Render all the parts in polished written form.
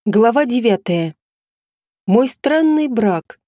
Глава 9. Мой странный брак.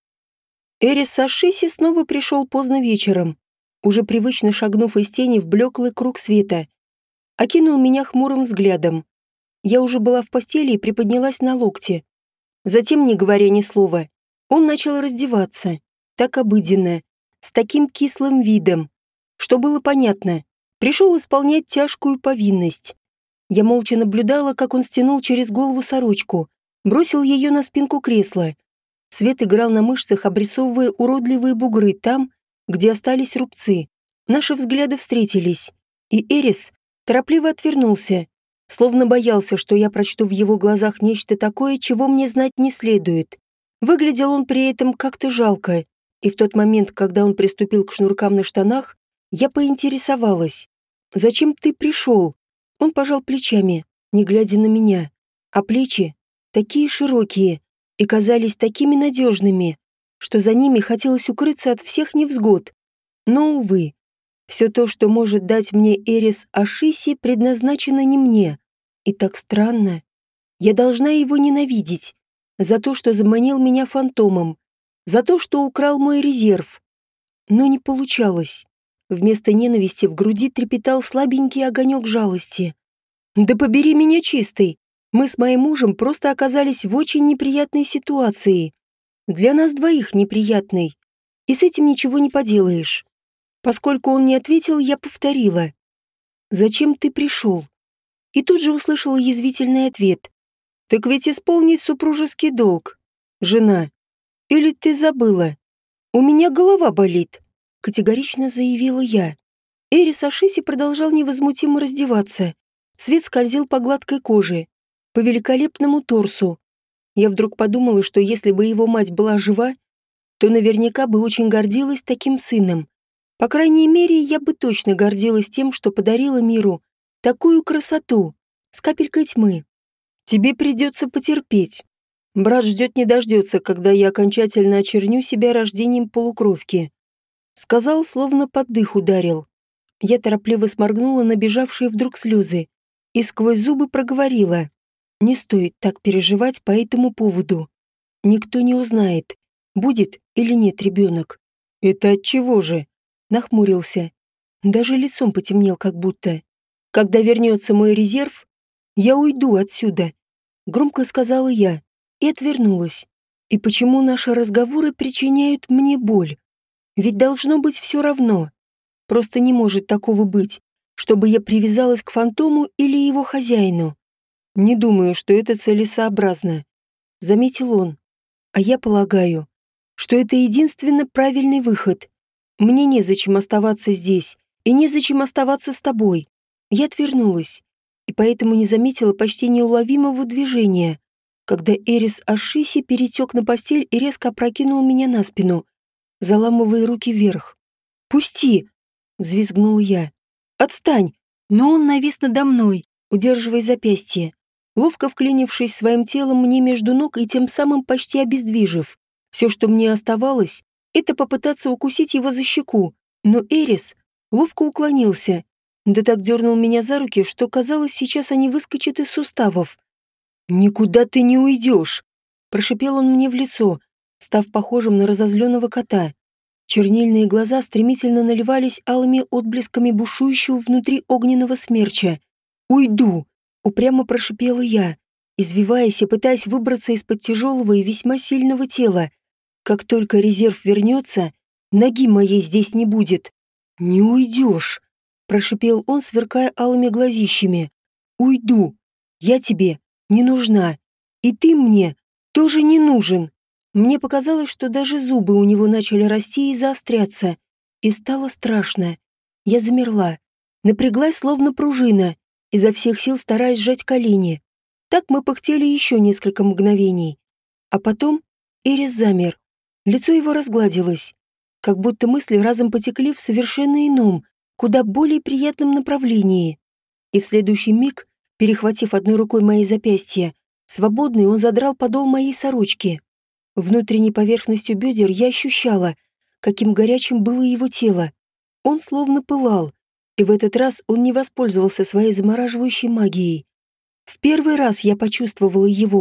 Эрис Ашиси снова пришел поздно вечером, уже привычно шагнув из тени в блеклый круг света. Окинул меня хмурым взглядом. Я уже была в постели и приподнялась на локте. Затем, не говоря ни слова, он начал раздеваться, так обыденно, с таким кислым видом, что было понятно, пришел исполнять тяжкую повинность. Я молча наблюдала, как он стянул через голову сорочку, бросил ее на спинку кресла. Свет играл на мышцах, обрисовывая уродливые бугры там, где остались рубцы. Наши взгляды встретились, и Эрис торопливо отвернулся, словно боялся, что я прочту в его глазах нечто такое, чего мне знать не следует. Выглядел он при этом как-то жалко, и в тот момент, когда он приступил к шнуркам на штанах, я поинтересовалась: «Зачем ты пришел?» Он пожал плечами, не глядя на меня, а плечи такие широкие и казались такими надежными, что за ними хотелось укрыться от всех невзгод. Но, увы, все то, что может дать мне Эрис Ашиси, предназначено не мне. И так странно. Я должна его ненавидеть за то, что заманил меня фантомом, за то, что украл мой резерв. Но не получалось. Вместо ненависти в груди трепетал слабенький огонек жалости. «Да побери меня чистой! Мы с моим мужем просто оказались в очень неприятной ситуации. Для нас двоих неприятной. И с этим ничего не поделаешь». Поскольку он не ответил, я повторила: «Зачем ты пришел?» И тут же услышала язвительный ответ: «Так ведь исполнить супружеский долг, жена. Или ты забыла? У меня голова болит», — категорично заявила я. Эрис Ашиси продолжал невозмутимо раздеваться. Свет скользил по гладкой коже, по великолепному торсу. Я вдруг подумала, что если бы его мать была жива, то наверняка бы очень гордилась таким сыном. По крайней мере, я бы точно гордилась тем, что подарила миру такую красоту, с капелькой тьмы. «Тебе придется потерпеть. Брат ждет не дождется, когда я окончательно очерню себя рождением полукровки», — сказал, словно под дых ударил. Я торопливо сморгнула набежавшие вдруг слезы и сквозь зубы проговорила: «Не стоит так переживать по этому поводу. Никто не узнает, будет или нет ребенок». «Это от чего же?» — нахмурился. Даже лицом потемнел как будто. «Когда вернется мой резерв, я уйду отсюда», — громко сказала я и отвернулась. «И почему наши разговоры причиняют мне боль? Ведь должно быть все равно. Просто не может такого быть, чтобы я привязалась к фантому или его хозяину. Не думаю, что это целесообразно», — заметил он. «А я полагаю, что это единственно правильный выход. Мне незачем оставаться здесь, и незачем оставаться с тобой». Я отвернулась, и поэтому не заметила почти неуловимого движения, когда Эрис Ашиси перетек на постель и резко опрокинул меня на спину, заламывая руки вверх. «Пусти!» — взвизгнула я. «Отстань!» Но он навис надо мной, удерживая запястье, ловко вклинившись своим телом мне между ног и тем самым почти обездвижив. Все, что мне оставалось, это попытаться укусить его за щеку, но Эрис ловко уклонился, да так дернул меня за руки, что казалось, сейчас они выскочат из суставов. «Никуда ты не уйдешь!» – прошипел он мне в лицо, став похожим на разозленного кота. Чернильные глаза стремительно наливались алыми отблесками бушующего внутри огненного смерча. «Уйду!» – упрямо прошипела я, извиваясь и пытаясь выбраться из-под тяжелого и весьма сильного тела. «Как только резерв вернется, ноги моей здесь не будет». «Не уйдешь!» – прошипел он, сверкая алыми глазищами. «Уйду! Я тебе не нужна, и ты мне тоже не нужен». Мне показалось, что даже зубы у него начали расти и заостряться, и стало страшно. Я замерла, напряглась словно пружина, изо всех сил стараясь сжать колени. Так мы пыхтели еще несколько мгновений. А потом Эрис замер. Лицо его разгладилось, как будто мысли разом потекли в совершенно ином, куда более приятном направлении. И в следующий миг, перехватив одной рукой мои запястья, свободный он задрал подол моей сорочки. Внутренней поверхностью бедер я ощущала, каким горячим было его тело. Он словно пылал, и в этот раз он не воспользовался своей замораживающей магией. В первый раз я почувствовала его,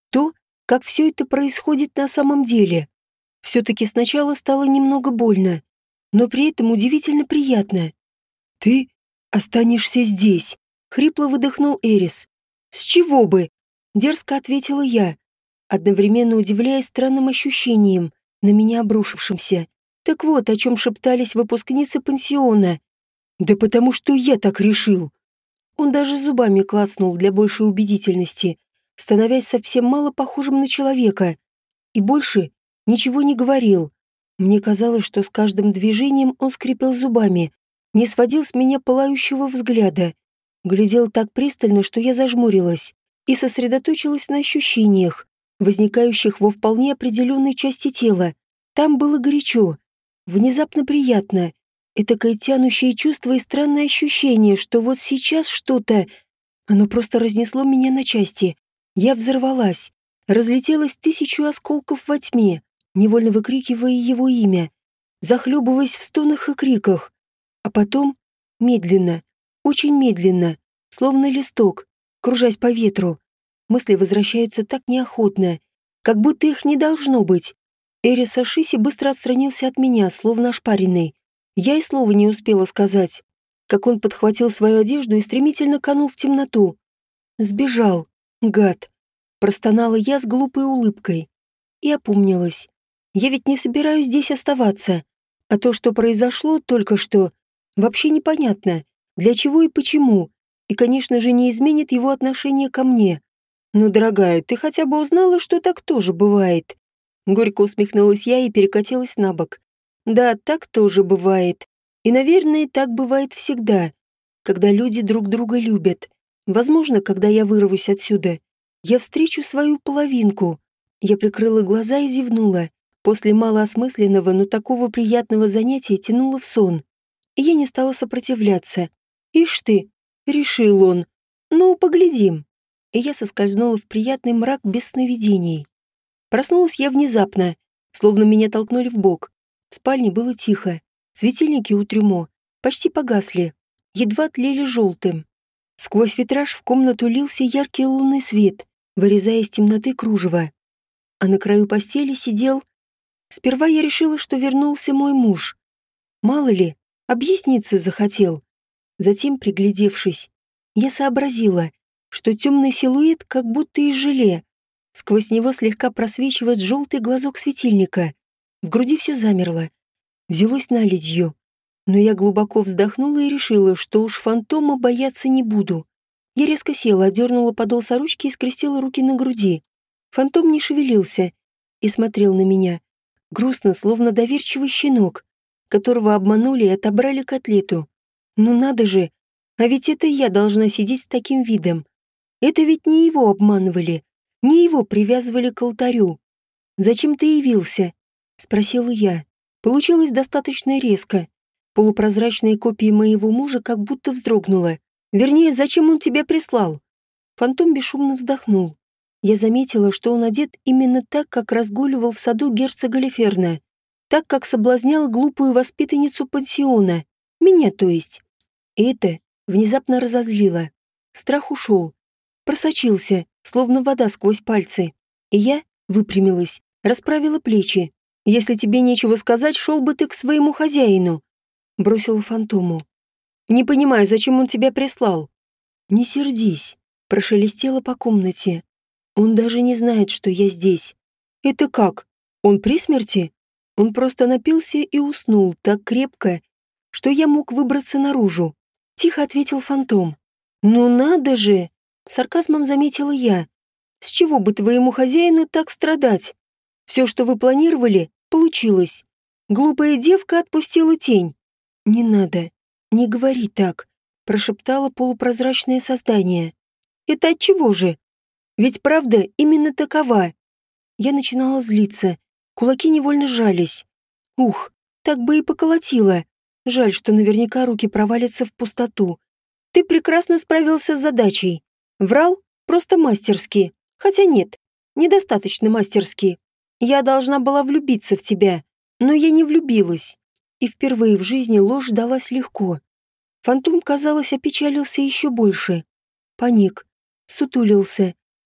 То, как все это происходит на самом деле. Все-таки сначала стало немного больно, но при этом удивительно приятно. «Ты останешься здесь», — хрипло выдохнул Эрис. «С чего бы?» — дерзко ответила я, одновременно удивляясь странным ощущением, на меня обрушившимся. Так вот, о чем шептались выпускницы пансиона. «Да потому что я так решил». Он даже зубами клацнул для большей убедительности, становясь совсем мало похожим на человека. И больше ничего не говорил. Мне казалось, что с каждым движением он скрипел зубами, не сводил с меня пылающего взгляда. Глядел так пристально, что я зажмурилась и сосредоточилась на ощущениях, возникающих во вполне определенной части тела. Там было горячо, внезапно приятно, этакое тянущее чувство и странное ощущение, что вот сейчас что-то... Оно просто разнесло меня на части. Я взорвалась, разлетелась тысячу осколков во тьме, невольно выкрикивая его имя, захлебываясь в стонах и криках. А потом, медленно, очень медленно, словно листок, кружась по ветру, мысли возвращаются так неохотно, как будто их не должно быть. Эрис Ашиси быстро отстранился от меня, словно ошпаренный. Я и слова не успела сказать, как он подхватил свою одежду и стремительно канул в темноту. Сбежал, гад. Простонала я с глупой улыбкой и опомнилась. Я ведь не собираюсь здесь оставаться. А то, что произошло только что, вообще непонятно, для чего и почему. И, конечно же, не изменит его отношение ко мне. «Ну, дорогая, ты хотя бы узнала, что так тоже бывает?» Горько усмехнулась я и перекатилась на бок. «Да, так тоже бывает. И, наверное, так бывает всегда, когда люди друг друга любят. Возможно, когда я вырвусь отсюда, я встречу свою половинку». Я прикрыла глаза и зевнула. После малоосмысленного, но такого приятного занятия тянуло в сон. И я не стала сопротивляться. «Ишь ты!» — решил он. «Ну, поглядим». И я соскользнула в приятный мрак без сновидений. Проснулась я внезапно, словно меня толкнули в бок. В спальне было тихо. Светильники у трюмо почти погасли, едва тлели желтым. Сквозь витраж в комнату лился яркий лунный свет, вырезая из темноты кружево. А на краю постели сидел... Сперва я решила, что вернулся мой муж. Мало ли, объясниться захотел. Затем, приглядевшись, я сообразила, что темный силуэт как будто из желе. Сквозь него слегка просвечивает желтый глазок светильника. В груди все замерло. Взялось наледью. Но я глубоко вздохнула и решила, что уж фантома бояться не буду. Я резко села, одернула подол сорочки и скрестила руки на груди. Фантом не шевелился и смотрел на меня. Грустно, словно доверчивый щенок, которого обманули и отобрали котлету. Ну надо же, а ведь это я должна сидеть с таким видом. Это ведь не его обманывали, не его привязывали к алтарю. «Зачем ты явился?» — спросила я. Получилось достаточно резко. Полупрозрачная копия моего мужа как будто вздрогнула. Вернее, зачем он тебя прислал? Фантом бесшумно вздохнул. Я заметила, что он одет именно так, как разгуливал в саду герцога Леферна. Так, как соблазнял глупую воспитанницу пансиона. Меня, то есть. И это внезапно разозлило. Страх ушел. Просочился, словно вода сквозь пальцы. И я выпрямилась, расправила плечи. «Если тебе нечего сказать, шел бы ты к своему хозяину», — бросила фантому. «Не понимаю, зачем он тебя прислал?» «Не сердись», — прошелестело по комнате. «Он даже не знает, что я здесь». «Это как? Он при смерти?» Он просто напился и уснул так крепко, что я мог выбраться наружу. Тихо ответил фантом. «Ну надо же!» — сарказмом заметила я. «С чего бы твоему хозяину так страдать? Все, что вы планировали, получилось. Глупая девка отпустила тень». «Не надо, не говори так», — прошептало полупрозрачное создание. «Это от чего же? Ведь правда именно такова». Я начинала злиться, кулаки невольно сжались. Ух, так бы и поколотило. Жаль, что наверняка руки провалятся в пустоту. Ты прекрасно справился с задачей. Врал просто мастерски. Хотя нет, недостаточно мастерски. Я должна была влюбиться в тебя, но я не влюбилась. И впервые в жизни ложь далась легко. Фантом, казалось, опечалился еще больше. Паник, сутулился,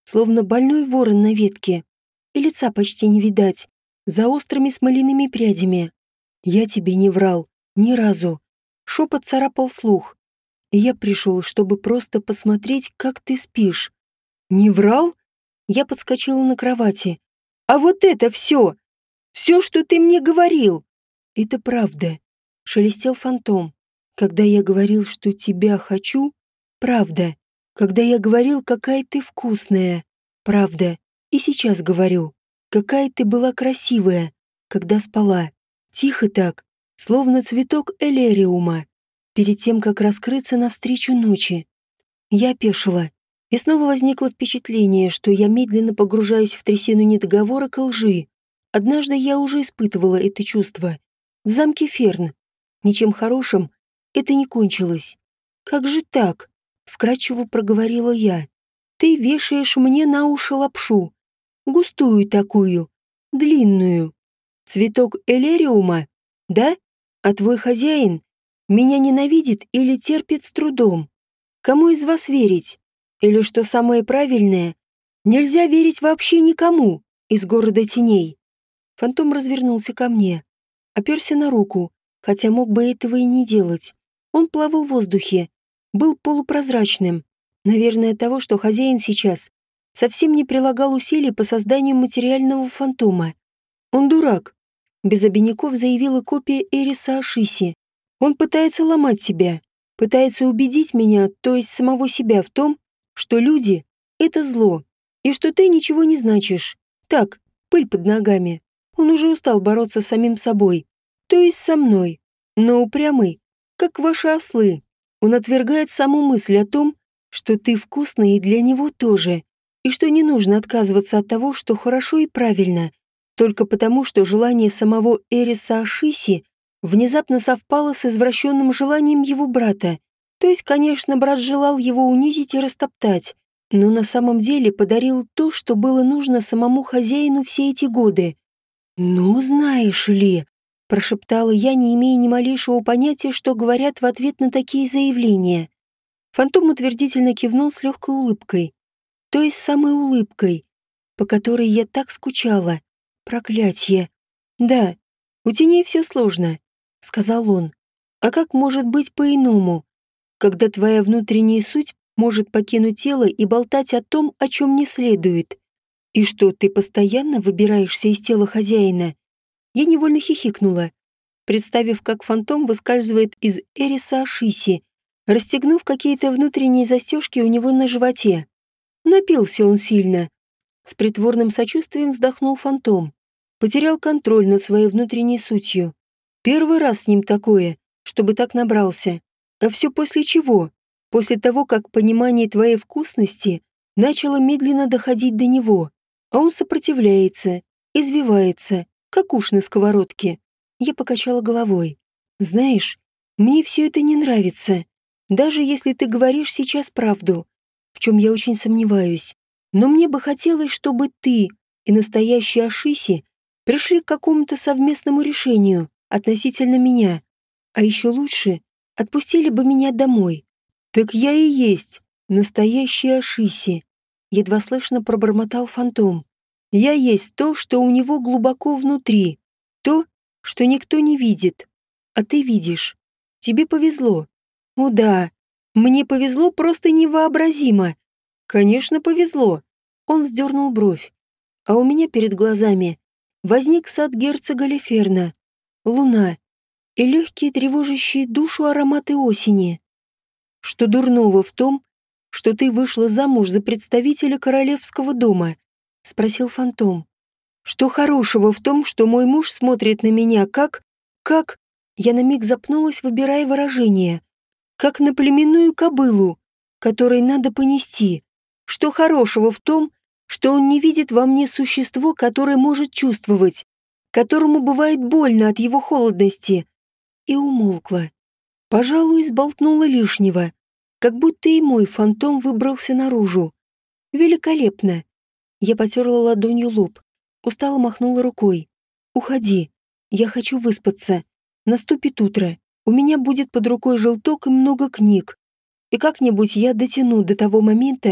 словно больной ворон на ветке. И лица почти не видать, за острыми смоляными прядями. Я тебе не врал, ни разу. Шепот царапал слух. И я пришел, чтобы просто посмотреть, как ты спишь. Не врал? Я подскочила на кровати. А вот это все! Все, что ты мне говорил! Это правда. Шелестел фантом. Когда я говорил, что тебя хочу, правда. Когда я говорил, какая ты вкусная, правда. И сейчас говорю, какая ты была красивая, когда спала. Тихо так, словно цветок элериума, перед тем, как раскрыться навстречу ночи. Я опешила, и снова возникло впечатление, что я медленно погружаюсь в трясину недоговорок и лжи. Однажды я уже испытывала это чувство. В замке Ферн. Ничем хорошим это не кончилось. «Как же так?» — вкратчиво проговорила я. «Ты вешаешь мне на уши лапшу. Густую такую, длинную. Цветок элериума, да? А твой хозяин меня ненавидит или терпит с трудом? Кому из вас верить? Или, что самое правильное, нельзя верить вообще никому из города теней?» Фантом развернулся ко мне, оперся на руку, хотя мог бы этого и не делать. Он плавал в воздухе, был полупрозрачным. Наверное, от того, что хозяин сейчас совсем не прилагал усилий по созданию материального фантома. Он дурак, без обиняков заявила копия Эриса Ашиси. Он пытается ломать себя, пытается убедить меня, то есть самого себя, в том, что люди — это зло, и что ты ничего не значишь. Так, пыль под ногами. Он уже устал бороться с самим собой, то есть со мной, но упрямый, как ваши ослы. Он отвергает саму мысль о том, что ты вкусный и для него тоже, и что не нужно отказываться от того, что хорошо и правильно, только потому, что желание самого Эриса Ашиси внезапно совпало с извращенным желанием его брата. То есть, конечно, брат желал его унизить и растоптать, но на самом деле подарил то, что было нужно самому хозяину все эти годы. «Ну, знаешь ли», — прошептала я, не имея ни малейшего понятия, что говорят в ответ на такие заявления. Фантом утвердительно кивнул с легкой улыбкой. Той самой улыбкой, по которой я так скучала. Проклятье. «Да, у теней все сложно», — сказал он. «А как может быть по-иному, когда твоя внутренняя суть может покинуть тело и болтать о том, о чем не следует? И что, ты постоянно выбираешься из тела хозяина?» Я невольно хихикнула, представив, как фантом выскальзывает из Эриса Ашиси, расстегнув какие-то внутренние застежки у него на животе. Напился он сильно. С притворным сочувствием вздохнул фантом. Потерял контроль над своей внутренней сутью. Первый раз с ним такое, чтобы так набрался. А все после чего? После того, как понимание твоей вкусности начало медленно доходить до него. А он сопротивляется, извивается, как уж на сковородке. Я покачала головой. «Знаешь, мне все это не нравится. Даже если ты говоришь сейчас правду, в чем я очень сомневаюсь. Но мне бы хотелось, чтобы ты и настоящий Ашиси пришли к какому-то совместному решению относительно меня. А еще лучше, отпустили бы меня домой». «Так я и есть настоящий Ашиси», — едва слышно пробормотал фантом. «Я есть то, что у него глубоко внутри, то, что никто не видит. А ты видишь. Тебе повезло». «О да, мне повезло просто невообразимо». «Конечно, повезло». Он вздернул бровь. А у меня перед глазами возник сад герцога Леферна, луна и легкие тревожащие душу ароматы осени. «Что дурного в том, что ты вышла замуж за представителя королевского дома?» — спросил фантом. «Что хорошего в том, что мой муж смотрит на меня как...» Я на миг запнулась, выбирая выражение. «Как на племенную кобылу, которой надо понести. Что хорошего в том, что он не видит во мне существо, которое может чувствовать, которому бывает больно от его холодности?» И умолкла. Пожалуй, сболтнула лишнего, как будто и мой фантом выбрался наружу. Великолепно. Я потерла ладонью лоб, устало махнула рукой. «Уходи. Я хочу выспаться. Наступит утро. У меня будет под рукой желток и много книг. И как-нибудь я дотяну до того момента,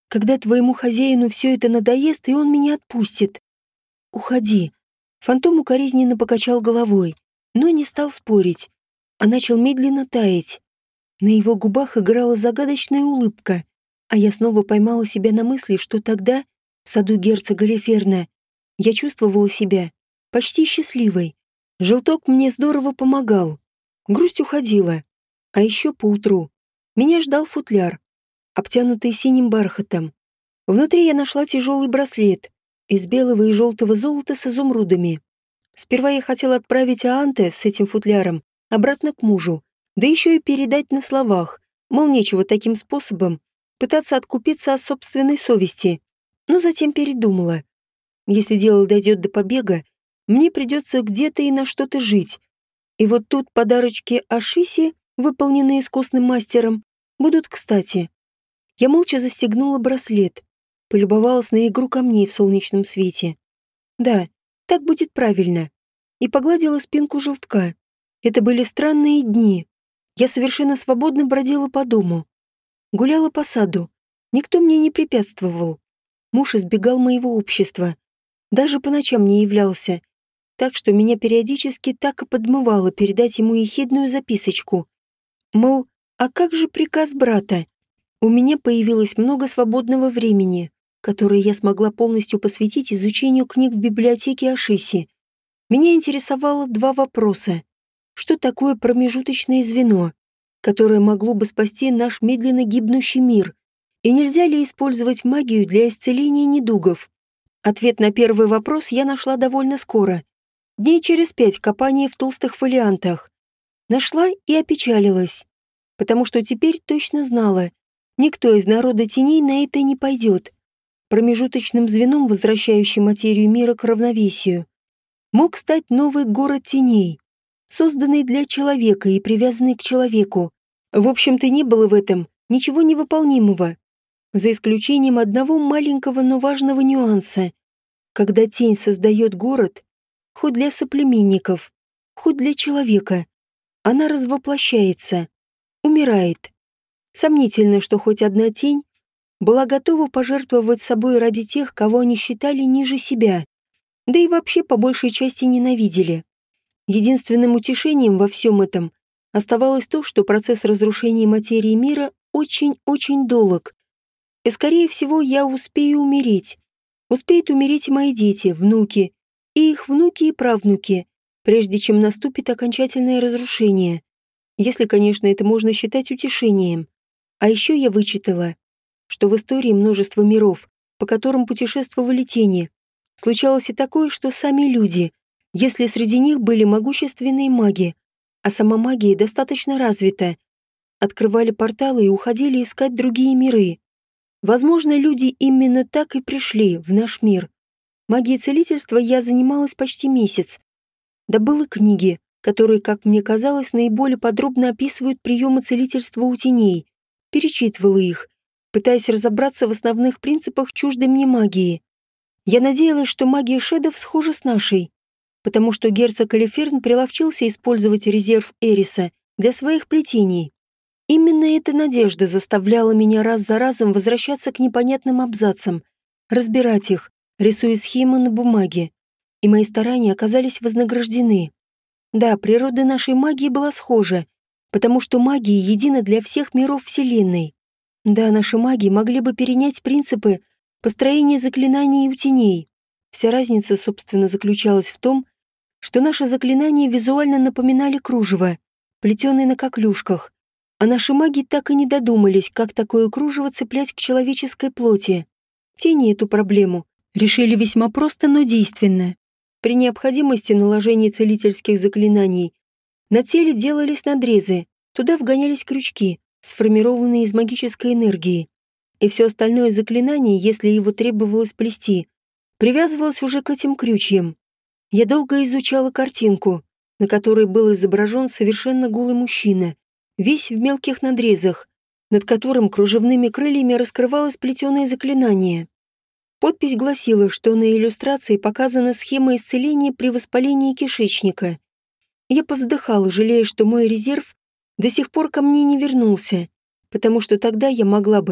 Когда твоему хозяину все это надоест, и он меня отпустит. Уходи. Фантом укоризненно покачал головой, но не стал спорить, а начал медленно таять. На его губах играла загадочная улыбка, а я снова поймала себя на мысли, что тогда, в саду герцога Леферна, я чувствовала себя почти счастливой. Желток мне здорово помогал. Грусть уходила. А еще поутру меня ждал футляр, обтянутый синим бархатом. Внутри я нашла тяжелый браслет из белого и желтого золота с изумрудами. Сперва я хотела отправить Аанте с этим футляром обратно к мужу, да еще и передать на словах, мол, нечего таким способом пытаться откупиться от собственной совести. Но затем передумала. Если дело дойдет до побега, мне придется где-то и на что-то жить. И вот тут подарочки Ашиси, выполненные искусным мастером, будут кстати. Я молча застегнула браслет, полюбовалась на игру камней в солнечном свете. Да, так будет правильно. И погладила спинку желтка. Это были странные дни. Я совершенно свободно бродила по дому. Гуляла по саду. Никто мне не препятствовал. Муж избегал моего общества. Даже по ночам не являлся. Так что меня периодически так и подмывало передать ему ехидную записочку. Мол, а как же приказ брата? У меня появилось много свободного времени, которое я смогла полностью посвятить изучению книг в библиотеке Ашиси. Меня интересовало два вопроса. Что такое промежуточное звено, которое могло бы спасти наш медленно гибнущий мир? И нельзя ли использовать магию для исцеления недугов? Ответ на первый вопрос я нашла довольно скоро. Дней через 5 копания в толстых фолиантах. Нашла и опечалилась, потому что теперь точно знала, никто из народа теней на это не пойдет. Промежуточным звеном, возвращающим материю мира к равновесию, мог стать новый город теней, созданный для человека и привязанный к человеку. В общем-то, не было в этом ничего невыполнимого, за исключением одного маленького, но важного нюанса. Когда тень создает город, хоть для соплеменников, хоть для человека, она развоплощается, умирает. Сомнительно, что хоть одна тень была готова пожертвовать собой ради тех, кого они считали ниже себя, да и вообще по большей части ненавидели. Единственным утешением во всем этом оставалось то, что процесс разрушения материи мира очень-очень долг. И, скорее всего, я успею умереть. Успеют умереть и мои дети, внуки, и их внуки и правнуки, прежде чем наступит окончательное разрушение. Если, конечно, это можно считать утешением. А еще я вычитала, что в истории множества миров, по которым путешествовали тени, случалось и такое, что сами люди, если среди них были могущественные маги, а сама магия достаточно развита, открывали порталы и уходили искать другие миры. Возможно, люди именно так и пришли в наш мир. Магией целительства я занималась почти месяц. Добыла книги, которые, как мне казалось, наиболее подробно описывают приемы целительства у теней. Перечитывала их, пытаясь разобраться в основных принципах чуждой мне магии. Я надеялась, что магия шедов схожа с нашей, потому что герцог Алиферн приловчился использовать резерв Эриса для своих плетений. Именно эта надежда заставляла меня раз за разом возвращаться к непонятным абзацам, разбирать их, рисуя схемы на бумаге. И мои старания оказались вознаграждены. Да, природа нашей магии была схожа, потому что магия едина для всех миров Вселенной. Да, наши маги могли бы перенять принципы построения заклинаний у теней. Вся разница, собственно, заключалась в том, что наши заклинания визуально напоминали кружево, плетеное на коклюшках, а наши маги так и не додумались, как такое кружево цеплять к человеческой плоти. Тени эту проблему решили весьма просто, но действенно. При необходимости наложения целительских заклинаний на теле делались надрезы, туда вгонялись крючки, сформированные из магической энергии. И все остальное заклинание, если его требовалось плести, привязывалось уже к этим крючьям. Я долго изучала картинку, на которой был изображен совершенно голый мужчина, весь в мелких надрезах, над которым кружевными крыльями раскрывалось плетеное заклинание. Подпись гласила, что на иллюстрации показана схема исцеления при воспалении кишечника. Я повздыхала, жалея, что мой резерв до сих пор ко мне не вернулся, потому что тогда я могла бы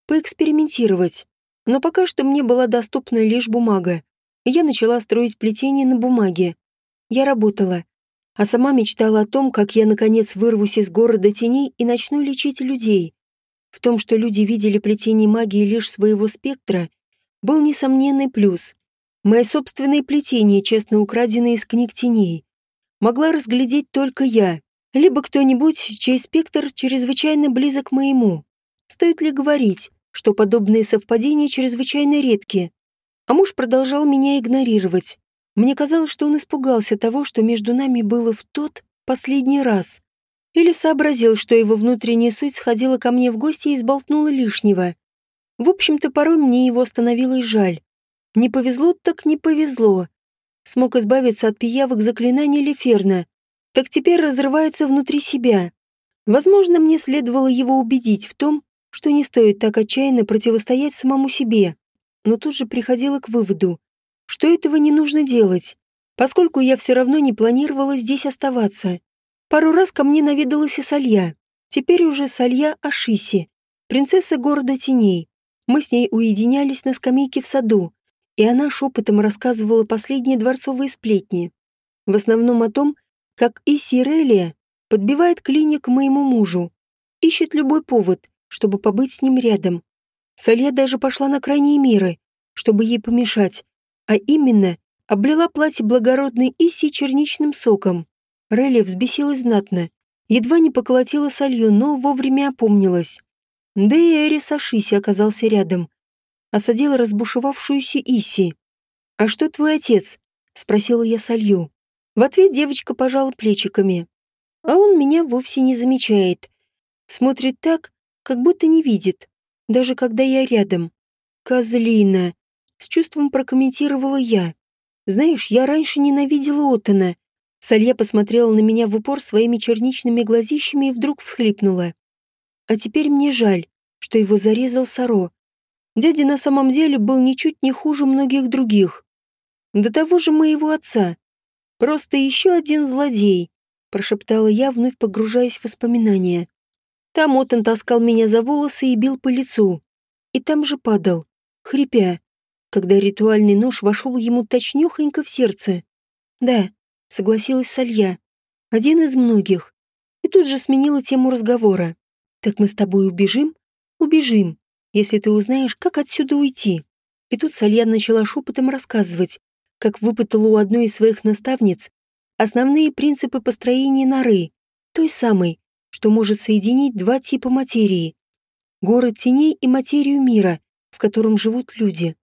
поэкспериментировать. Но пока что мне была доступна лишь бумага, и я начала строить плетение на бумаге. Я работала, а сама мечтала о том, как я наконец вырвусь из города теней и начну лечить людей. В том, что люди видели плетение магии лишь своего спектра, был несомненный плюс. Мои собственные плетения, честно украденные из книг теней, могла разглядеть только я, либо кто-нибудь, чей спектр чрезвычайно близок к моему. Стоит ли говорить, что подобные совпадения чрезвычайно редки? А муж продолжал меня игнорировать. Мне казалось, что он испугался того, что между нами было в тот последний раз. Или сообразил, что его внутренняя суть сходила ко мне в гости и сболтнула лишнего. В общем-то, порой мне его становилось жаль. Не повезло так не повезло. Смог избавиться от пиявок заклинаний Леферна. Так теперь разрывается внутри себя. Возможно, мне следовало его убедить в том, что не стоит так отчаянно противостоять самому себе. Но тут же приходила к выводу, что этого не нужно делать, поскольку я все равно не планировала здесь оставаться. Пару раз ко мне наведалась и Салья. Теперь уже Салья Ашиси, принцесса города теней. Мы с ней уединялись на скамейке в саду, и она шепотом рассказывала последние дворцовые сплетни. В основном о том, как Исирелия подбивает клинья к моему мужу, ищет любой повод, чтобы побыть с ним рядом. Салья даже пошла на крайние меры, чтобы ей помешать, а именно облила платье благородной Исси черничным соком. Релли взбесилась знатно, едва не поколотила Салью, но вовремя опомнилась. Да и Эрис Ашиси оказался рядом, осадила разбушевавшуюся Исси. «А что твой отец?» — спросила я Салью. В ответ девочка пожала плечиками. А он меня вовсе не замечает. Смотрит так, как будто не видит, даже когда я рядом. «Козлина!» — с чувством прокомментировала я. «Знаешь, я раньше ненавидела Оттона». Салья посмотрела на меня в упор своими черничными глазищами и вдруг всхлипнула. «А теперь мне жаль, что его зарезал Саро. Дядя на самом деле был ничуть не хуже многих других. До того же моего отца. Просто еще один злодей», — прошептала я, вновь погружаясь в воспоминания. Там Оттон таскал меня за волосы и бил по лицу. И там же падал, хрипя, когда ритуальный нож вошел ему точнёхонько в сердце. «Да», — согласилась Салья, — «один из многих». И тут же сменила тему разговора. «Так мы с тобой убежим?» «Убежим, если ты узнаешь, как отсюда уйти». И тут Салья начала шепотом рассказывать, как выпытала у одной из своих наставниц основные принципы построения норы, той самой, что может соединить два типа материи. Город теней и материю мира, в котором живут люди.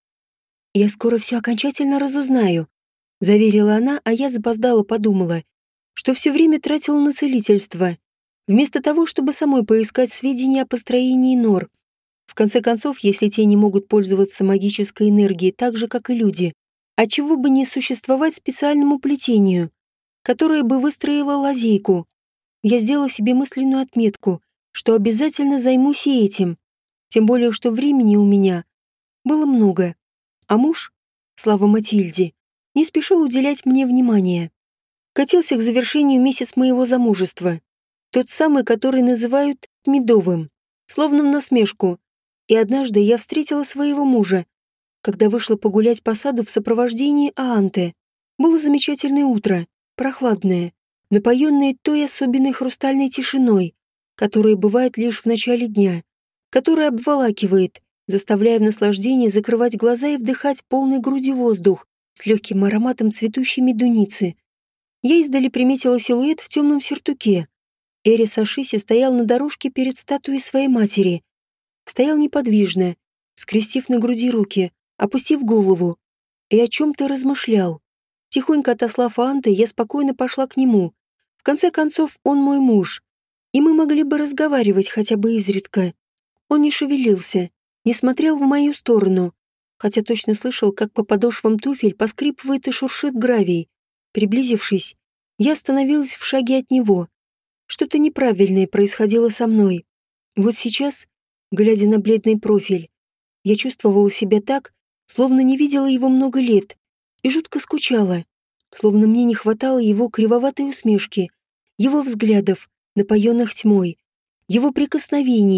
«Я скоро все окончательно разузнаю», — заверила она, а я запоздала подумала, что все время тратила на целительство, вместо того, чтобы самой поискать сведения о построении нор. В конце концов, если те не могут пользоваться магической энергией так же, как и люди, отчего бы не существовать специальному плетению, которое бы выстроило лазейку. Я сделала себе мысленную отметку, что обязательно займусь и этим, тем более, что времени у меня было много, а муж, слава Матильде, не спешил уделять мне внимания. Катился к завершению месяц моего замужества, тот самый, который называют медовым, словно в насмешку, и однажды я встретила своего мужа, когда вышла погулять по саду в сопровождении Аанте. Было замечательное утро, прохладное, напоенное той особенной хрустальной тишиной, которая бывает лишь в начале дня, которая обволакивает, заставляя в наслаждении закрывать глаза и вдыхать полной грудью воздух с легким ароматом цветущей медуницы. Я издали приметила силуэт в темном сюртуке. Эрис Ашиси стоял на дорожке перед статуей своей матери. Стоял неподвижно, скрестив на груди руки, опустив голову, и о чем-то размышлял. Тихонько отослав Аанте, я спокойно пошла к нему. В конце концов, он мой муж, и мы могли бы разговаривать хотя бы изредка. Он не шевелился, не смотрел в мою сторону, хотя точно слышал, как по подошвам туфель поскрипывает и шуршит гравий. Приблизившись, я остановилась в шаге от него. Что-то неправильное происходило со мной. Вот сейчас, глядя на бледный профиль, я чувствовала себя так, словно не видела его много лет, и жутко скучала, словно мне не хватало его кривоватой усмешки, его взглядов, напоенных тьмой, его прикосновений,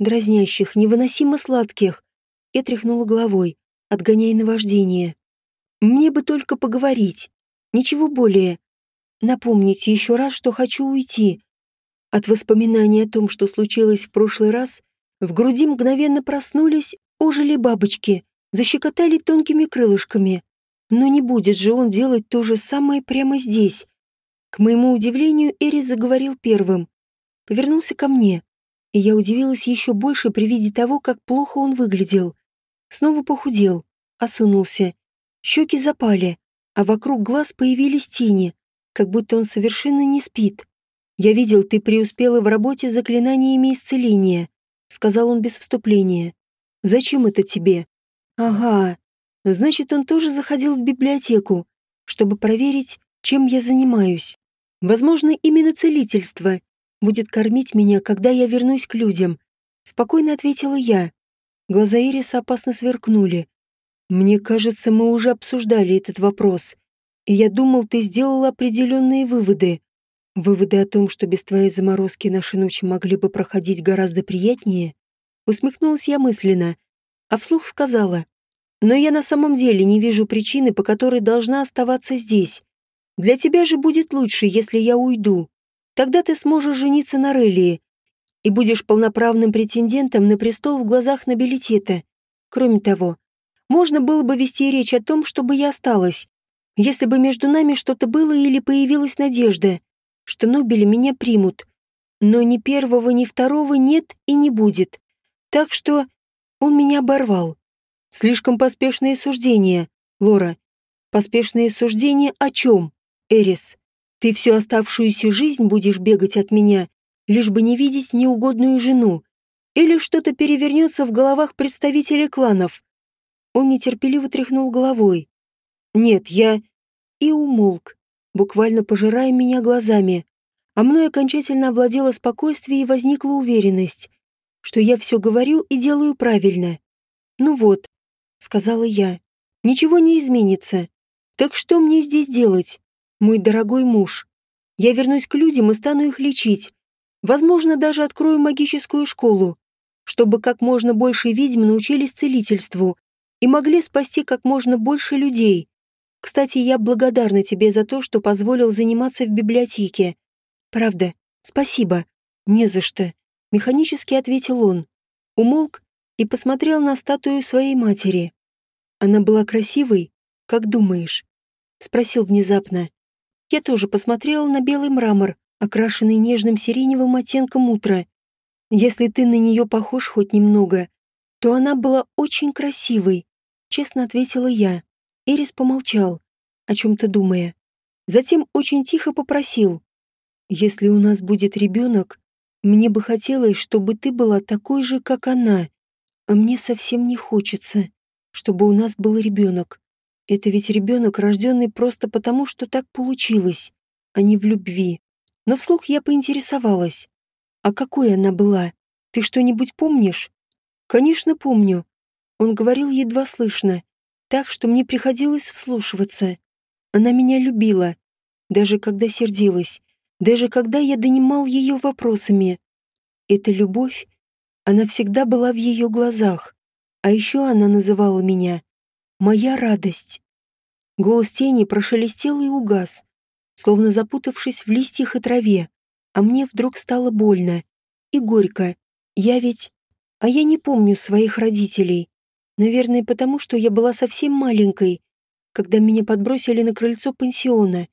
дразнящих, невыносимо сладких. Я тряхнула головой, отгоняя наваждение. Мне бы только поговорить. Ничего более. Напомнить еще раз, что хочу уйти. От воспоминаний о том, что случилось в прошлый раз, в груди мгновенно проснулись, ожили бабочки, защекотали тонкими крылышками. Но не будет же он делать то же самое прямо здесь. К моему удивлению, Эрис заговорил первым. Повернулся ко мне, и я удивилась еще больше при виде того, как плохо он выглядел. Снова похудел, осунулся. Щеки запали, а вокруг глаз появились тени, как будто он совершенно не спит. «Я видел, ты преуспела в работе с заклинаниями исцеления», — сказал он без вступления. «Зачем это тебе?» «Ага. Значит, он тоже заходил в библиотеку, чтобы проверить, чем я занимаюсь. Возможно, именно целительство будет кормить меня, когда я вернусь к людям», — спокойно ответила я. Глаза Ириса опасно сверкнули. «Мне кажется, мы уже обсуждали этот вопрос, и я думал, ты сделала определенные выводы. Выводы о том, что без твоей заморозки наши ночи могли бы проходить гораздо приятнее?» Усмехнулась я мысленно, а вслух сказала. «Но я на самом деле не вижу причины, по которой должна оставаться здесь. Для тебя же будет лучше, если я уйду. Тогда ты сможешь жениться на Релии и будешь полноправным претендентом на престол в глазах нобилитета. Кроме того, можно было бы вести речь о том, чтобы я осталась, если бы между нами что-то было или появилась надежда, что Нобели меня примут. Но ни первого, ни второго нет и не будет. Так что он меня оборвал. Слишком поспешные суждения, Лора. Поспешные суждения о чем, Эрис? Ты всю оставшуюся жизнь будешь бегать от меня, лишь бы не видеть неугодную жену. Или что-то перевернется в головах представителей кланов. Он нетерпеливо тряхнул головой. Нет, я... И умолк, буквально пожирая меня глазами. А мной окончательно овладело спокойствие и возникла уверенность, что я все говорю и делаю правильно. «Ну вот», — сказала я, — «ничего не изменится. Так что мне здесь делать, мой дорогой муж? Я вернусь к людям и стану их лечить. Возможно, даже открою магическую школу, чтобы как можно больше ведьм научились целительству и могли спасти как можно больше людей. Кстати, я благодарна тебе за то, что позволил заниматься в библиотеке. Правда, спасибо. Не за что», — механически ответил он. Умолк и посмотрел на статую своей матери. «Она была красивой, как думаешь?» — спросил внезапно. Я тоже посмотрела на белый мрамор, окрашенный нежным сиреневым оттенком утра. «Если ты на нее похож хоть немного, то она была очень красивой», — честно ответила я. Эрис помолчал, о чем-то думая. Затем очень тихо попросил. «Если у нас будет ребенок, мне бы хотелось, чтобы ты была такой же, как она. А мне совсем не хочется, чтобы у нас был ребенок. Это ведь ребенок, рожденный просто потому, что так получилось, а не в любви». Но вслух я поинтересовалась. «А какой она была? Ты что-нибудь помнишь?» «Конечно, помню». Он говорил едва слышно, так что мне приходилось вслушиваться. Она меня любила, даже когда сердилась, даже когда я донимал ее вопросами. Эта любовь, она всегда была в ее глазах. А еще она называла меня «моя радость». Голос тени прошелестел и угас, словно запутавшись в листьях и траве. А мне вдруг стало больно и горько. Я ведь... А я не помню своих родителей. Наверное, потому что я была совсем маленькой, когда меня подбросили на крыльцо пансиона.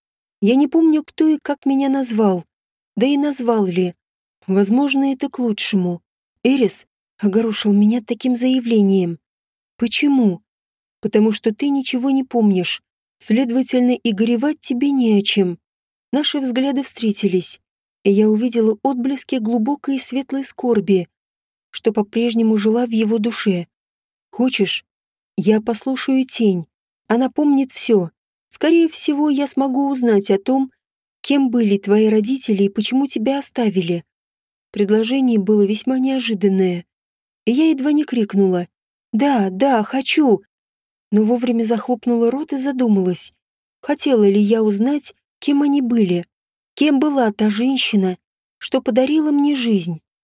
Я не помню, кто и как меня назвал. Да и назвал ли. Возможно, это к лучшему. Эрис огорошил меня таким заявлением. «Почему?» «Потому что ты ничего не помнишь. Следовательно, и горевать тебе не о чем». Наши взгляды встретились, и я увидела отблески глубокой и светлой скорби, что по-прежнему жила в его душе. «Хочешь? Я послушаю тень. Она помнит все. Скорее всего, я смогу узнать о том, кем были твои родители и почему тебя оставили». Предложение было весьма неожиданное, и я едва не крикнула: «Да, да, хочу!» Но вовремя захлопнула рот и задумалась, хотела ли я узнать, кем они были, кем была та женщина, что подарила мне жизнь.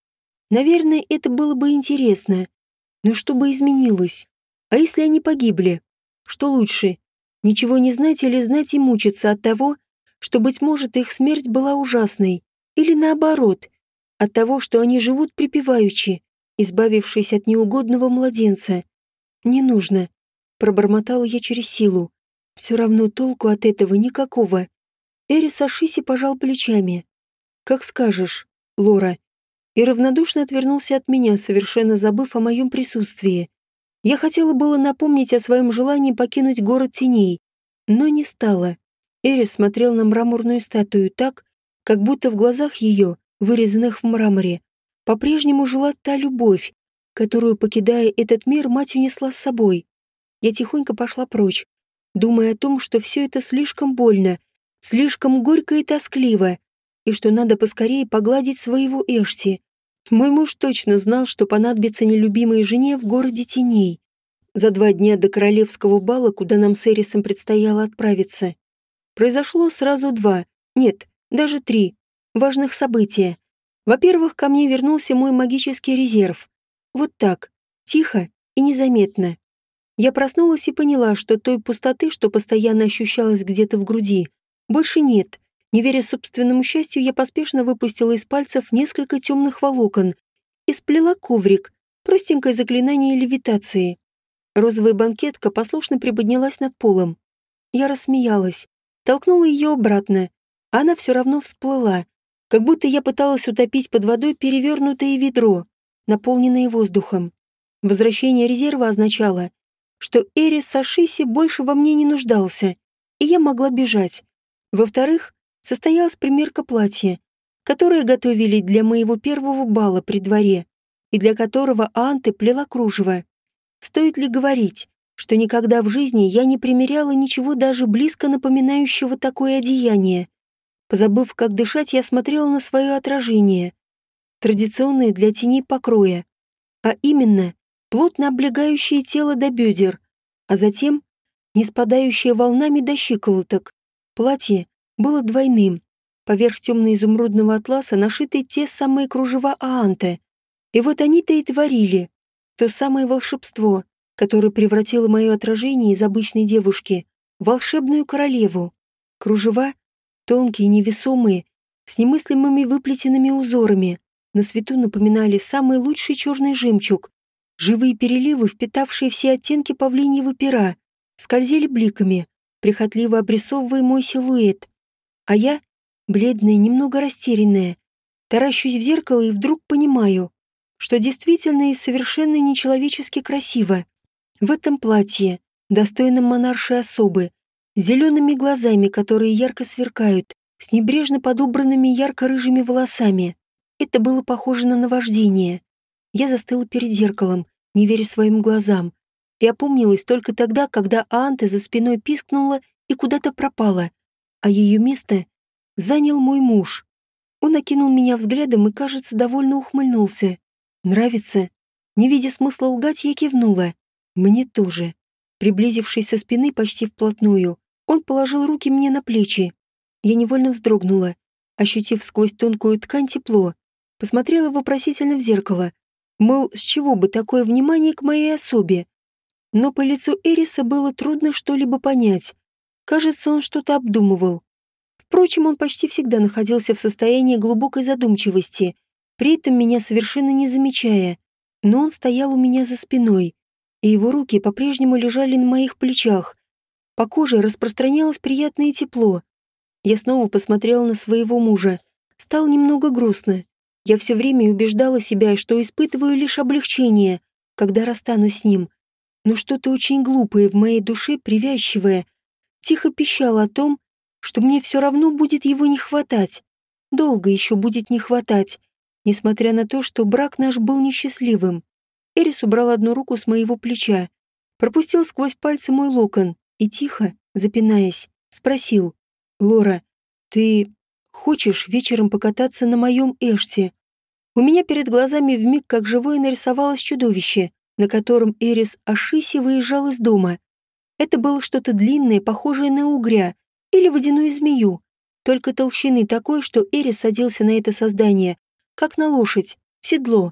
Наверное, это было бы интересно. Но что бы изменилось? А если они погибли? Что лучше? Ничего не знать или знать и мучиться от того, что, быть может, их смерть была ужасной? Или наоборот, от того, что они живут припеваючи, избавившись от неугодного младенца? «Не нужно», — пробормотала я через силу. «Все равно толку от этого никакого». Эрис Ашиси пожал плечами. «Как скажешь, Лора». И равнодушно отвернулся от меня, совершенно забыв о моем присутствии. Я хотела было напомнить о своем желании покинуть город теней, но не стала. Эрис смотрел на мраморную статую так, как будто в глазах ее, вырезанных в мраморе, по-прежнему жила та любовь, которую, покидая этот мир, мать унесла с собой. Я тихонько пошла прочь, думая о том, что все это слишком больно, слишком горько и тоскливо, и что надо поскорее погладить своего Эшти. Мой муж точно знал, что понадобится нелюбимой жене в городе теней. За 2 дня до королевского бала, куда нам с Эрисом предстояло отправиться, произошло сразу 2, нет, даже 3 важных события. Во-первых, ко мне вернулся мой магический резерв. Вот так, тихо и незаметно. Я проснулась и поняла, что той пустоты, что постоянно ощущалась где-то в груди, больше нет. Не веря собственному счастью, я поспешно выпустила из пальцев несколько темных волокон и сплела коврик, простенькое заклинание левитации. Розовая банкетка послушно приподнялась над полом. Я рассмеялась, толкнула ее обратно, а она все равно всплыла, как будто я пыталась утопить под водой перевернутое ведро, наполненное воздухом. Возвращение резерва означало, что Эрис Сашиси больше во мне не нуждался, и я могла бежать. Во-вторых, состоялась примерка платья, которое готовили для моего первого бала при дворе, и для которого Аанте плела кружево. Стоит ли говорить, что никогда в жизни я не примеряла ничего даже близко напоминающего такое одеяние? Позабыв, как дышать, я смотрела на свое отражение, традиционное для теней покроя, а именно плотно облегающее тело до бедер, а затем не спадающее волнами до щиколоток. Платье было двойным. Поверх темно-изумрудного атласа нашиты те самые кружева Аанте. И вот они-то и творили то самое волшебство, которое превратило мое отражение из обычной девушки в волшебную королеву. Кружева, тонкие, невесомые, с немыслимыми выплетенными узорами, на свету напоминали самый лучший черный жемчуг. Живые переливы, впитавшие все оттенки павлиньего пера, скользили бликами, прихотливо обрисовывая мой силуэт. А я, бледная, немного растерянная, таращусь в зеркало и вдруг понимаю, что действительно и совершенно нечеловечески красиво. В этом платье, достойном монаршей особы, зелеными глазами, которые ярко сверкают, с небрежно подобранными ярко-рыжими волосами. Это было похоже на наваждение. Я застыла перед зеркалом, не веря своим глазам, и опомнилась только тогда, когда Аанте за спиной пискнула и куда-то пропала, а ее место занял мой муж. Он окинул меня взглядом и, кажется, довольно ухмыльнулся. «Нравится?» Не видя смысла лгать, я кивнула. «Мне тоже». Приблизившись со спины почти вплотную, он положил руки мне на плечи. Я невольно вздрогнула, ощутив сквозь тонкую ткань тепло. Посмотрела вопросительно в зеркало. Мол, с чего бы такое внимание к моей особе? Но по лицу Эриса было трудно что-либо понять. Кажется, он что-то обдумывал. Впрочем, он почти всегда находился в состоянии глубокой задумчивости, при этом меня совершенно не замечая. Но он стоял у меня за спиной, и его руки по-прежнему лежали на моих плечах. По коже распространялось приятное тепло. Я снова посмотрела на своего мужа. Стало немного грустно. Я все время убеждала себя, что испытываю лишь облегчение, когда расстанусь с ним. Но что-то очень глупое в моей душе, привязчивое, тихо пищало о том, что мне все равно будет его не хватать. Долго еще будет не хватать, несмотря на то, что брак наш был несчастливым. Эрис убрал одну руку с моего плеча, пропустил сквозь пальцы мой локон и тихо, запинаясь, спросил: «Лора, ты хочешь вечером покататься на моем Эште?» У меня перед глазами вмиг как живое нарисовалось чудовище, на котором Эрис Ашиси выезжал из дома. Это было что-то длинное, похожее на угря или водяную змею, только толщины такой, что Эрис садился на это создание, как на лошадь, в седло.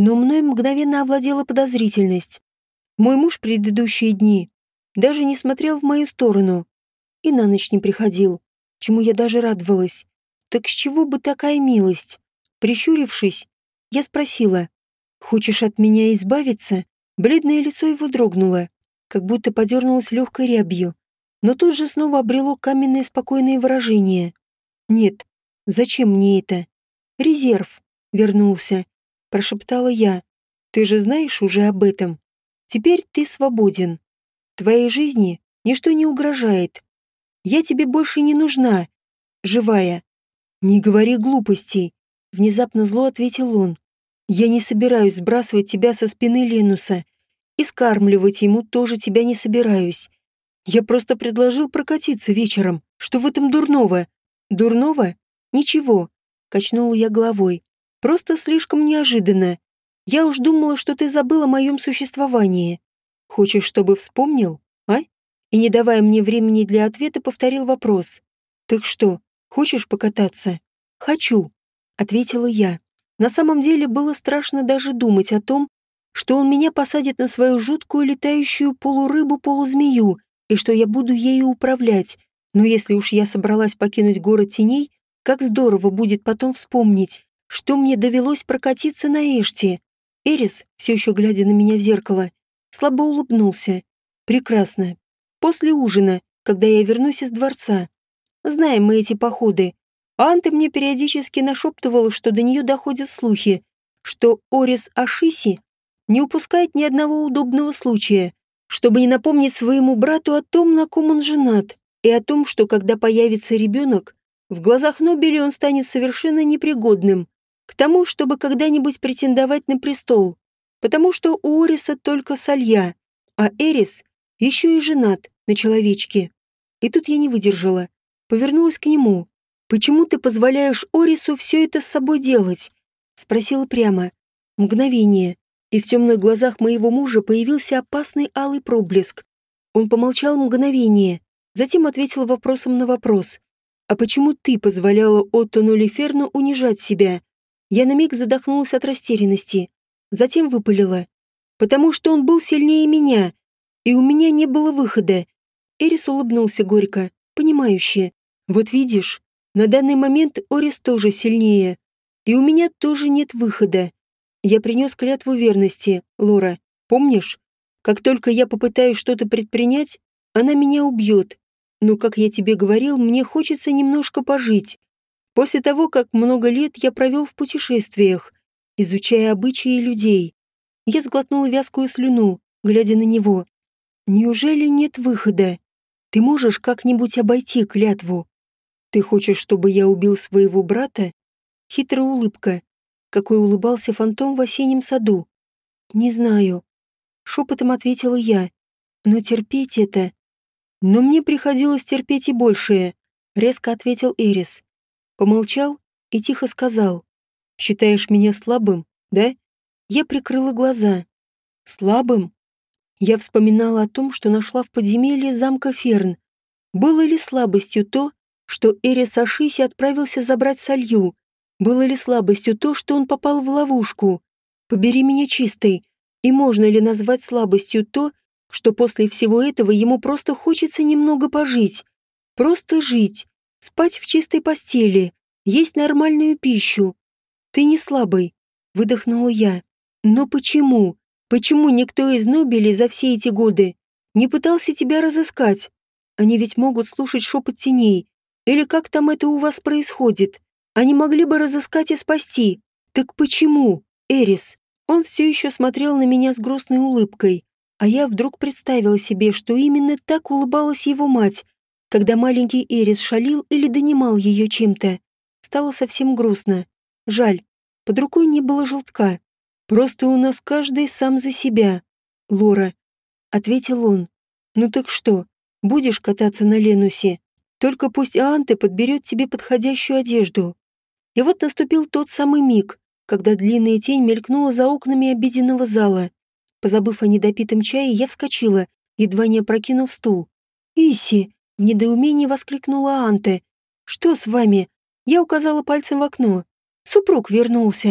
Но мной мгновенно овладела подозрительность. Мой муж предыдущие дни даже не смотрел в мою сторону и на ночь не приходил, чему я даже радовалась. Так с чего бы такая милость? Прищурившись, я спросила: «Хочешь от меня избавиться?» Бледное лицо его дрогнуло, как будто подернулось легкой рябью, но тут же снова обрело каменное спокойное выражение. «Нет, зачем мне это?» «Резерв вернулся», — прошептала я. «Ты же знаешь уже об этом. Теперь ты свободен. Твоей жизни ничто не угрожает. Я тебе больше не нужна, живая». «Не говори глупостей», — внезапно зло ответил он. «Я не собираюсь сбрасывать тебя со спины Ленуса. И скармливать ему тоже тебя не собираюсь. Я просто предложил прокатиться вечером. Что в этом дурного?» «Дурного? Ничего», — качнула я головой. «Просто слишком неожиданно. Я уж думала, что ты забыл о моем существовании. Хочешь, чтобы вспомнил, а?» И, не давая мне времени для ответа, повторил вопрос. «Так что, хочешь покататься?» «Хочу», — ответила я. На самом деле было страшно даже думать о том, что он меня посадит на свою жуткую летающую полурыбу-полузмею, и что я буду ею управлять. Но если уж я собралась покинуть город теней, как здорово будет потом вспомнить, что мне довелось прокатиться на Эште. Эрис, все еще глядя на меня в зеркало, слабо улыбнулся. «Прекрасно. После ужина, когда я вернусь из дворца. Знаем мы эти походы. Анта мне периодически нашептывала, что до нее доходят слухи, что Орис Ашиси не упускает ни одного удобного случая, чтобы не напомнить своему брату о том, на ком он женат, и о том, что когда появится ребенок, в глазах Нобели он станет совершенно непригодным к тому, чтобы когда-нибудь претендовать на престол, потому что у Ориса только Салья, а Эрис еще и женат на человечке. И тут я не выдержала, повернулась к нему. «Почему ты позволяешь Орису все это с собой делать?» Спросила прямо. Мгновение, и в темных глазах моего мужа появился опасный алый проблеск. Он помолчал мгновение, затем ответил вопросом на вопрос. «А почему ты позволяла Оттону Леферну унижать себя?» Я на миг задохнулась от растерянности, затем выпалила. «Потому что он был сильнее меня, и у меня не было выхода». Эрис улыбнулся горько, понимающе. «Вот видишь, на данный момент Орис тоже сильнее, и у меня тоже нет выхода. Я принес клятву верности, Лора, помнишь? Как только я попытаюсь что-то предпринять, она меня убьет. Но, как я тебе говорил, мне хочется немножко пожить. После того, как много лет я провел в путешествиях, изучая обычаи людей». Я сглотнула вязкую слюну, глядя на него. «Неужели нет выхода? Ты можешь как-нибудь обойти клятву? Ты хочешь, чтобы я убил своего брата?» Хитрая улыбка, какой улыбался фантом в осеннем саду. «Не знаю», — шепотом ответила я. «Но терпеть это...» «Но мне приходилось терпеть и большее», — резко ответил Эрис. Помолчал и тихо сказал. «Считаешь меня слабым, да?» Я прикрыла глаза. «Слабым?» Я вспоминала о том, что нашла в подземелье замка Ферн. Было ли слабостью то, что Эрис Ашиси отправился забрать Салью? Было ли слабостью то, что он попал в ловушку? Побери меня чистой. И можно ли назвать слабостью то, что после всего этого ему просто хочется немного пожить? Просто жить, спать в чистой постели, есть нормальную пищу. Ты не слабый, выдохнула я. Но почему? Почему никто из Нобелей за все эти годы не пытался тебя разыскать? Они ведь могут слушать шепот теней. Или как там это у вас происходит? Они могли бы разыскать и спасти. Так почему, Эрис?» Он все еще смотрел на меня с грустной улыбкой, а я вдруг представила себе, что именно так улыбалась его мать, когда маленький Эрис шалил или донимал ее чем-то. Стало совсем грустно. Жаль, под рукой не было желтка. «Просто у нас каждый сам за себя, Лора», — ответил он. «Ну так что, будешь кататься на Ленусе? Только пусть Аанте подберет тебе подходящую одежду». И вот наступил тот самый миг, когда длинная тень мелькнула за окнами обеденного зала. Позабыв о недопитом чае, я вскочила, едва не опрокинув стул. «Исси!» — в недоумении воскликнула Анте. «Что с вами?» Я указала пальцем в окно. «Супруг вернулся».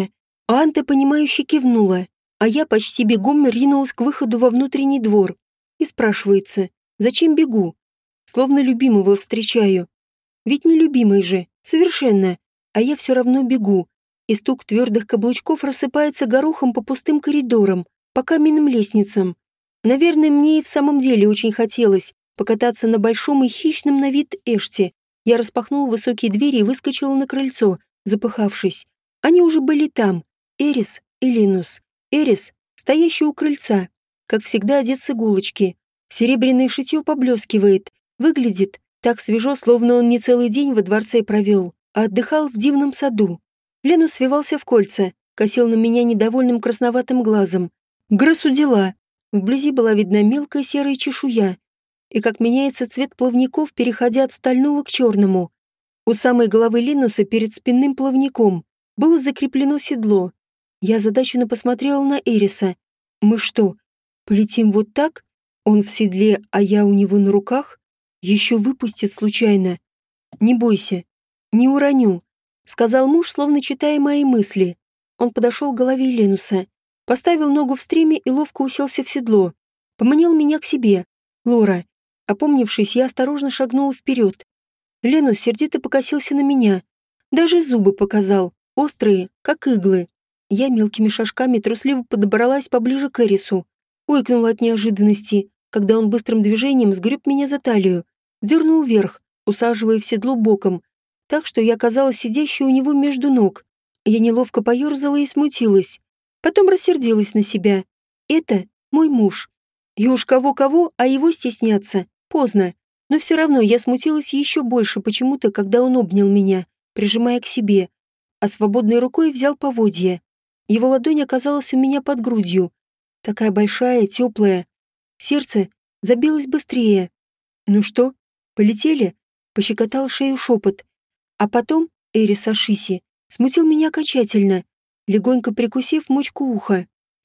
Анта, понимающе кивнула, а я почти бегом ринулась к выходу во внутренний двор. И спрашивается, зачем бегу? Словно любимого встречаю. Ведь не любимый же, совершенно. А я все равно бегу. И стук твердых каблучков рассыпается горохом по пустым коридорам, по каменным лестницам. Наверное, мне и в самом деле очень хотелось покататься на большом и хищном на вид Эште. Я распахнула высокие двери и выскочила на крыльцо, запыхавшись. Они уже были там. Эрис и Линус. Эрис, стоящий у крыльца, как всегда одет с иголочки. Серебряное шитье поблескивает. Выглядит так свежо, словно он не целый день во дворце провел, а отдыхал в дивном саду. Ленус свивался в кольца, косил на меня недовольным красноватым глазом. Грыз у дела. Вблизи была видна мелкая серая чешуя. И как меняется цвет плавников, переходя от стального к черному. У самой головы Ленуса перед спинным плавником было закреплено седло. Я озадаченно посмотрела на Эриса. Мы что, полетим вот так? Он в седле, а я у него на руках? Еще выпустит случайно. Не бойся, не уроню, сказал муж, словно читая мои мысли. Он подошел к голове Ленуса, поставил ногу в стреме и ловко уселся в седло. Поманил меня к себе. Лора. Опомнившись, я осторожно шагнула вперед. Ленус сердито покосился на меня. Даже зубы показал, острые, как иглы. Я мелкими шажками трусливо подобралась поближе к Эрису. Ойкнула от неожиданности, когда он быстрым движением сгреб меня за талию, дернул вверх, усаживая в седло боком, так что я оказалась сидящей у него между ног. Я неловко поерзала и смутилась. Потом рассердилась на себя. Это мой муж. И уж кого-кого, а его стесняться поздно. Но все равно я смутилась еще больше почему-то, когда он обнял меня, прижимая к себе, а свободной рукой взял поводья. Его ладонь оказалась у меня под грудью. Такая большая, теплая. Сердце забилось быстрее. «Ну что, полетели?» — пощекотал шею шепот. А потом Эрис Ашиси смутил меня окончательно, легонько прикусив мочку уха.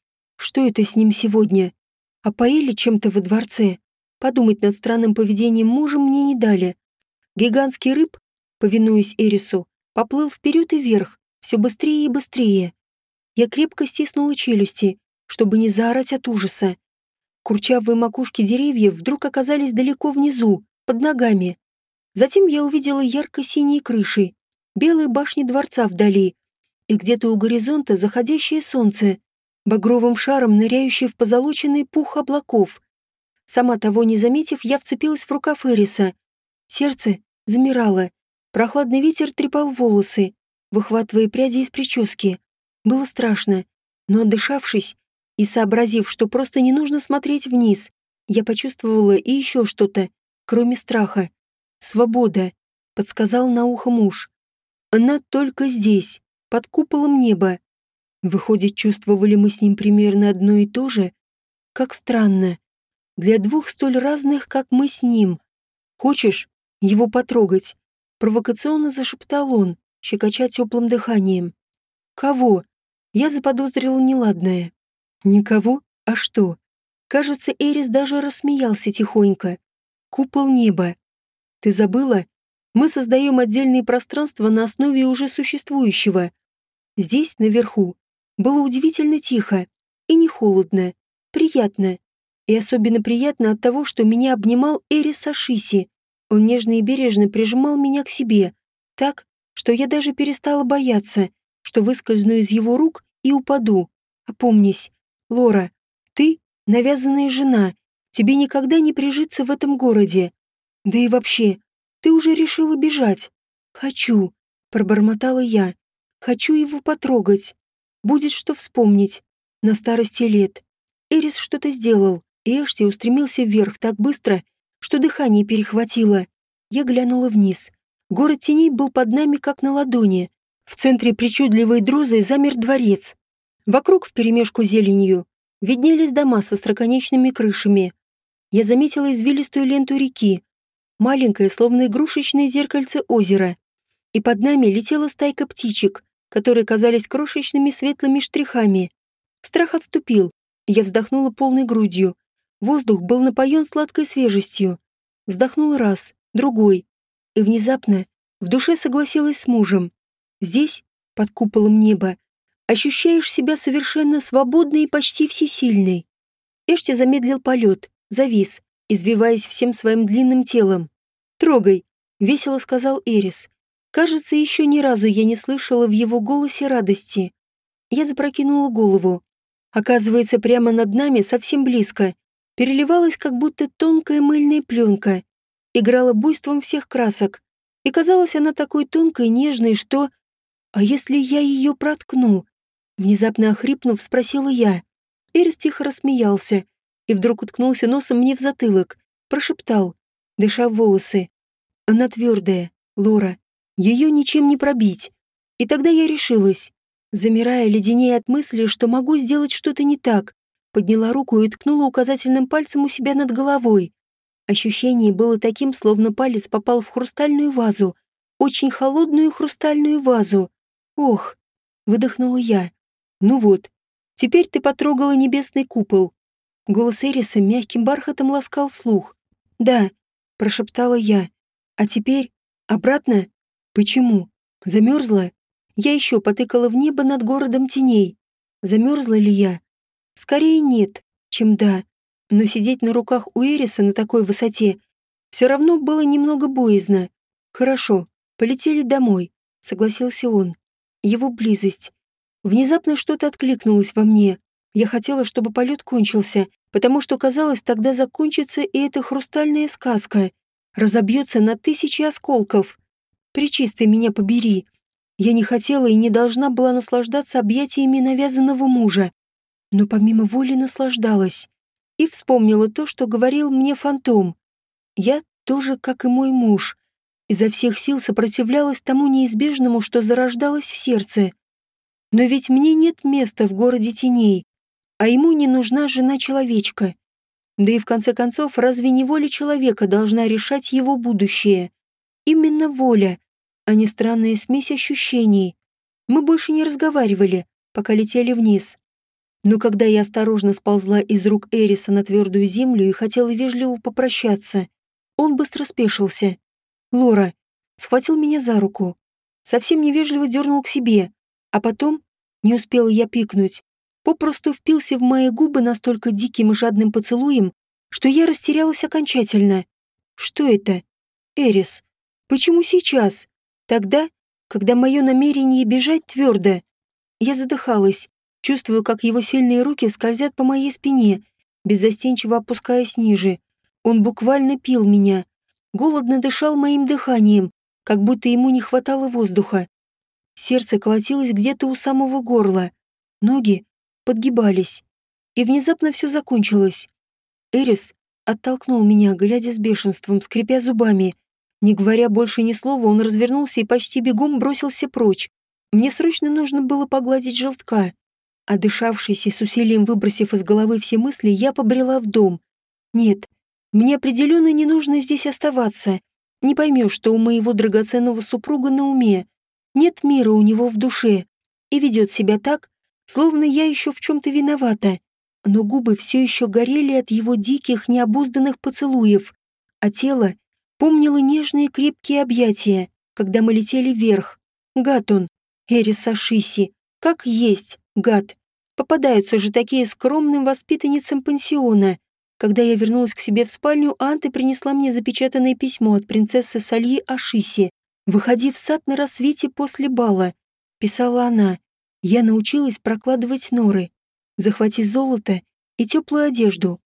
Что это с ним сегодня? Опоили чем-то во дворце? Подумать над странным поведением мужа мне не дали. Гигантский рыб, повинуясь Эрису, поплыл вперед и вверх, все быстрее и быстрее. Я крепко стиснула челюсти, чтобы не заорать от ужаса. Курчавые макушки деревьев вдруг оказались далеко внизу, под ногами. Затем я увидела ярко-синие крыши, белые башни дворца вдали, и где-то у горизонта заходящее солнце, багровым шаром ныряющее в позолоченный пух облаков. Сама того не заметив, я вцепилась в рукав Эриса. Сердце замирало. Прохладный ветер трепал волосы, выхватывая пряди из прически. Было страшно, но отдышавшись и сообразив, что просто не нужно смотреть вниз, я почувствовала и еще что-то, кроме страха. «Свобода», — подсказал на ухо муж. «Она только здесь, под куполом неба». Выходит, чувствовали мы с ним примерно одно и то же? Как странно. Для двух столь разных, как мы с ним. «Хочешь его потрогать?» — провокационно зашептал он, щекоча теплым дыханием. «Кого?» Я заподозрила неладное. «Никого? А что?» Кажется, Эрис даже рассмеялся тихонько. «Купол неба. Ты забыла? Мы создаем отдельные пространства на основе уже существующего. Здесь, наверху, было удивительно тихо и не холодно, приятно. И особенно приятно от того, что меня обнимал Эрис Ашиси. Он нежно и бережно прижимал меня к себе, так, что я даже перестала бояться, что выскользну из его рук и упаду. Опомнись, Лора, ты навязанная жена, тебе никогда не прижиться в этом городе. Да и вообще, ты уже решила бежать. Хочу, пробормотала я. Хочу его потрогать. Будет что вспомнить. На старости лет. Эрис что-то сделал, и Эшти устремился вверх так быстро, что дыхание перехватило. Я глянула вниз. Город теней был под нами, как на ладони. В центре причудливой друзы замер дворец. Вокруг, вперемешку с зеленью, виднелись дома со остроконечными крышами. Я заметила извилистую ленту реки, маленькое, словно игрушечное зеркальце озера. И под нами летела стайка птичек, которые казались крошечными светлыми штрихами. Страх отступил, и я вздохнула полной грудью. Воздух был напоен сладкой свежестью. Вздохнула раз, другой. И внезапно в душе согласилась с мужем. Здесь, под куполом неба, ощущаешь себя совершенно свободной и почти всесильной. Эшти замедлил полет, завис, извиваясь всем своим длинным телом. «Трогай», — весело сказал Эрис. Кажется, еще ни разу я не слышала в его голосе радости. Я запрокинула голову. Оказывается, прямо над нами, совсем близко, переливалась как будто тонкая мыльная пленка, играла буйством всех красок. И казалась она такой тонкой, нежной, что... «А если я ее проткну?» Внезапно охрипнув, спросила я. Эрис тихо рассмеялся и вдруг уткнулся носом мне в затылок, прошептал, дыша в волосы. «Она твердая, Лора. Ее ничем не пробить». И тогда я решилась. Замирая, леденее от мысли, что могу сделать что-то не так, подняла руку и ткнула указательным пальцем у себя над головой. Ощущение было таким, словно палец попал в хрустальную вазу, очень холодную хрустальную вазу. «Ох!» — выдохнула я. «Ну вот, теперь ты потрогала небесный купол». Голос Эриса мягким бархатом ласкал слух. «Да», — прошептала я. «А теперь? Обратно? Почему? Замерзла?» Я еще потыкала в небо над городом теней. Замерзла ли я? Скорее нет, чем да. Но сидеть на руках у Эриса на такой высоте все равно было немного боязно. «Хорошо, полетели домой», — согласился он. Его близость. Внезапно что-то откликнулось во мне. Я хотела, чтобы полет кончился, потому что, казалось, тогда закончится и эта хрустальная сказка. Разобьется на тысячи осколков. Пречистой меня побери. Я не хотела и не должна была наслаждаться объятиями навязанного мужа. Но помимо воли наслаждалась. И вспомнила то, что говорил мне фантом. Я тоже, как и мой муж, изо всех сил сопротивлялась тому неизбежному, что зарождалось в сердце. Но ведь мне нет места в городе теней, а ему не нужна жена-человечка. Да и в конце концов, разве не воля человека должна решать его будущее? Именно воля, а не странная смесь ощущений. Мы больше не разговаривали, пока летели вниз. Но когда я осторожно сползла из рук Эриса на твердую землю и хотела вежливо попрощаться, он быстро спешился. «Лора», схватил меня за руку, совсем невежливо дернул к себе, а потом, не успела я пикнуть, попросту впился в мои губы настолько диким и жадным поцелуем, что я растерялась окончательно. Что это? Эрис. Почему сейчас? Тогда, когда мое намерение бежать твердо. Я задыхалась, чувствую, как его сильные руки скользят по моей спине, беззастенчиво опускаясь ниже. Он буквально пил меня, голодно дышал моим дыханием, как будто ему не хватало воздуха. Сердце колотилось где-то у самого горла, ноги подгибались. И внезапно все закончилось. Эрис оттолкнул меня, глядя с бешенством, скрипя зубами. Не говоря больше ни слова, он развернулся и почти бегом бросился прочь. Мне срочно нужно было погладить желтка. Отдышавшись и с усилием выбросив из головы все мысли, я побрела в дом. Нет, мне определенно не нужно здесь оставаться. Не поймешь, что у моего драгоценного супруга на уме. Нет мира у него в душе. И ведет себя так, словно я еще в чем-то виновата. Но губы все еще горели от его диких, необузданных поцелуев, а тело помнило нежные крепкие объятия, когда мы летели вверх. Гад он, Эрис Ашиси, как есть, гад. Попадаются же такие скромным воспитанницам пансиона. Когда я вернулась к себе в спальню, Анта принесла мне запечатанное письмо от принцессы Сальи Ашиси. «Выходи в сад на рассвете после бала», — писала она. «Я научилась прокладывать норы. Захвати золото и теплую одежду.